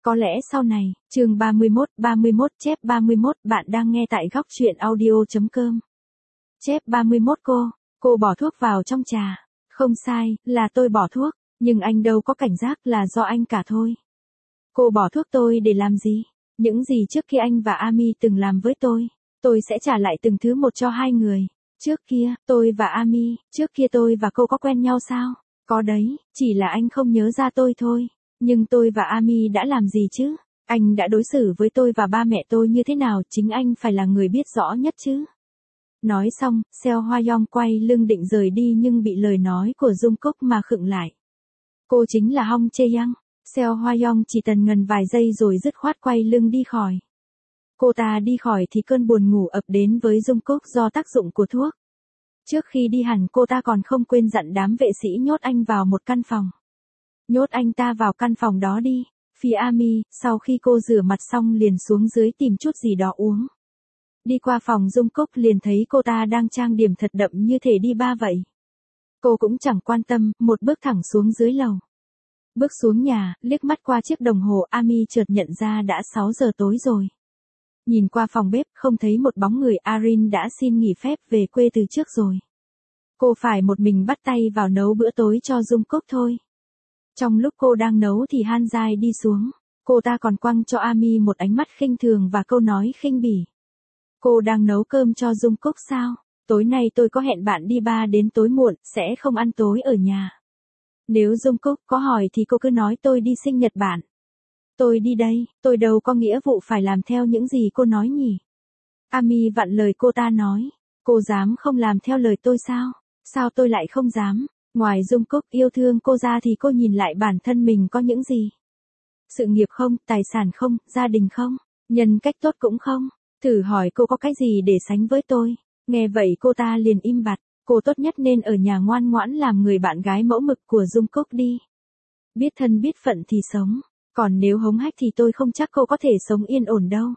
Có lẽ sau này, chương 31 chép 31 bạn đang nghe tại góc truyện audio.com. Chép 31 cô bỏ thuốc vào trong trà. Không sai, là tôi bỏ thuốc, nhưng anh đâu có cảnh giác là do anh cả thôi. Cô bỏ thuốc tôi để làm gì? Những gì trước khi anh và Ami từng làm với tôi sẽ trả lại từng thứ một cho hai người. Trước kia, tôi và Ami, trước kia tôi và cô có quen nhau sao? Có đấy, chỉ là anh không nhớ ra tôi thôi. Nhưng tôi và Ami đã làm gì chứ? Anh đã đối xử với tôi và ba mẹ tôi như thế nào, chính anh phải là người biết rõ nhất chứ. Nói xong, Seo Hwa-young quay lưng định rời đi nhưng bị lời nói của Jungkook mà khựng lại. Cô chính là Hong Chae-young. Seo Hwa-young chỉ tần ngần vài giây rồi dứt khoát quay lưng đi khỏi. Cô ta đi khỏi thì cơn buồn ngủ ập đến với Jungkook do tác dụng của thuốc. Trước khi đi hẳn cô ta còn không quên dặn đám vệ sĩ nhốt anh vào một căn phòng. Nhốt anh ta vào căn phòng đó đi. Phía Ami, sau khi cô rửa mặt xong liền xuống dưới tìm chút gì đó uống. Đi qua phòng Jungkook liền thấy cô ta đang trang điểm thật đậm như thể đi bar vậy. Cô cũng chẳng quan tâm, một bước thẳng xuống dưới lầu. Bước xuống nhà, liếc mắt qua chiếc đồng hồ Ami chợt nhận ra đã 6 giờ tối rồi. Nhìn qua phòng bếp không thấy một bóng người, Arin đã xin nghỉ phép về quê từ trước rồi. Cô phải một mình bắt tay vào nấu bữa tối cho Jungkook thôi. Trong lúc cô đang nấu thì Han Jae đi xuống. Cô ta còn quăng cho Ami một ánh mắt khinh thường và câu nói khinh bỉ. Cô đang nấu cơm cho Jungkook sao? Tối nay tôi có hẹn bạn đi bar đến tối muộn, sẽ không ăn tối ở nhà. Nếu Jungkook có hỏi thì cô cứ nói tôi đi sinh nhật bạn. Tôi đi đây, tôi đâu có nghĩa vụ phải làm theo những gì cô nói nhỉ. Ami vặn lời cô ta nói. Cô dám không làm theo lời tôi sao? Sao tôi lại không dám? Ngoài Jungkook yêu thương cô ra thì cô nhìn lại bản thân mình có những gì? Sự nghiệp không, tài sản không, gia đình không, nhân cách tốt cũng không. Thử hỏi cô có cái gì để sánh với tôi? Nghe vậy cô ta liền im bặt. Cô tốt nhất nên ở nhà ngoan ngoãn làm người bạn gái mẫu mực của Jungkook đi. Biết thân biết phận thì sống. Còn nếu hống hách thì tôi không chắc cô có thể sống yên ổn đâu.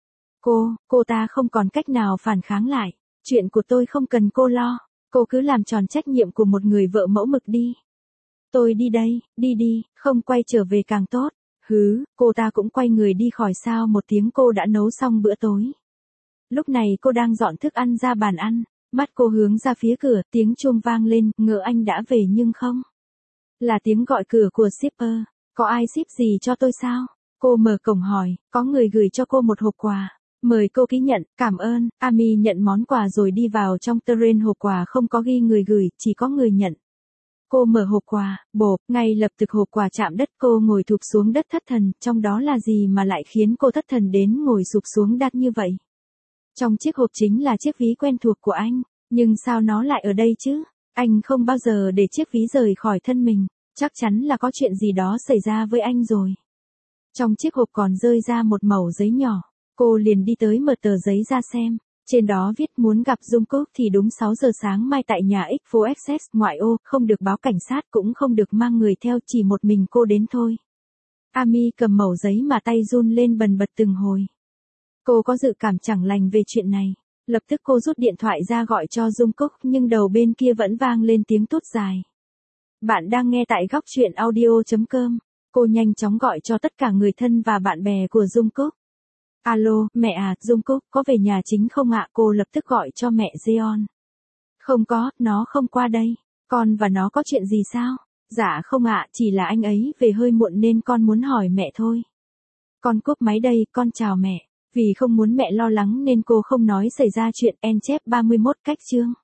Cô ta không còn cách nào phản kháng lại. Chuyện của tôi không cần cô lo. Cô cứ làm tròn trách nhiệm của một người vợ mẫu mực đi. Tôi đi đây, đi, không quay trở về càng tốt. Cô ta cũng quay người đi khỏi. Sau một tiếng cô đã nấu xong bữa tối. Lúc này cô đang dọn thức ăn ra bàn ăn. Mắt cô hướng ra phía cửa, tiếng chuông vang lên, ngỡ anh đã về nhưng không. Là tiếng gọi cửa của shipper. Có ai ship gì cho tôi sao? Cô mở cổng hỏi, có người gửi cho cô một hộp quà. Mời cô ký nhận, cảm ơn. Ami nhận món quà rồi đi vào trong terrain. Hộp quà không có ghi người gửi, chỉ có người nhận. Cô mở hộp quà, bộp, ngay lập tức hộp quà chạm đất. Cô ngồi thụp xuống đất thất thần, trong đó là gì mà lại khiến cô thất thần đến ngồi sụp xuống đất như vậy? Trong chiếc hộp chính là chiếc ví quen thuộc của anh, nhưng sao nó lại ở đây chứ? Anh không bao giờ để chiếc ví rời khỏi thân mình, chắc chắn là có chuyện gì đó xảy ra với anh rồi. Trong chiếc hộp còn rơi ra một mẩu giấy nhỏ, cô liền đi tới mở tờ giấy ra xem. Trên đó viết muốn gặp Jungkook thì đúng 6 giờ sáng mai tại nhà X phố Access, ngoại ô, không được báo cảnh sát cũng không được mang người theo, chỉ một mình cô đến thôi. Ami cầm mẩu giấy mà tay run lên bần bật từng hồi. Cô có dự cảm chẳng lành về chuyện này. Lập tức cô rút điện thoại ra gọi cho Jungkook nhưng đầu bên kia vẫn vang lên tiếng tút dài. Bạn đang nghe tại góc truyện audio.com. Cô nhanh chóng gọi cho tất cả người thân và bạn bè của Jungkook. Alo, mẹ à, Jungkook có về nhà chính không ạ? Cô lập tức gọi cho mẹ Jeon. Không có, nó không qua đây. Con và nó có chuyện gì sao? Dạ không ạ, chỉ là anh ấy về hơi muộn nên con muốn hỏi mẹ thôi. Con cúp máy đây, con chào mẹ. Vì không muốn mẹ lo lắng nên cô không nói xảy ra chuyện. En chép 31 cách chương.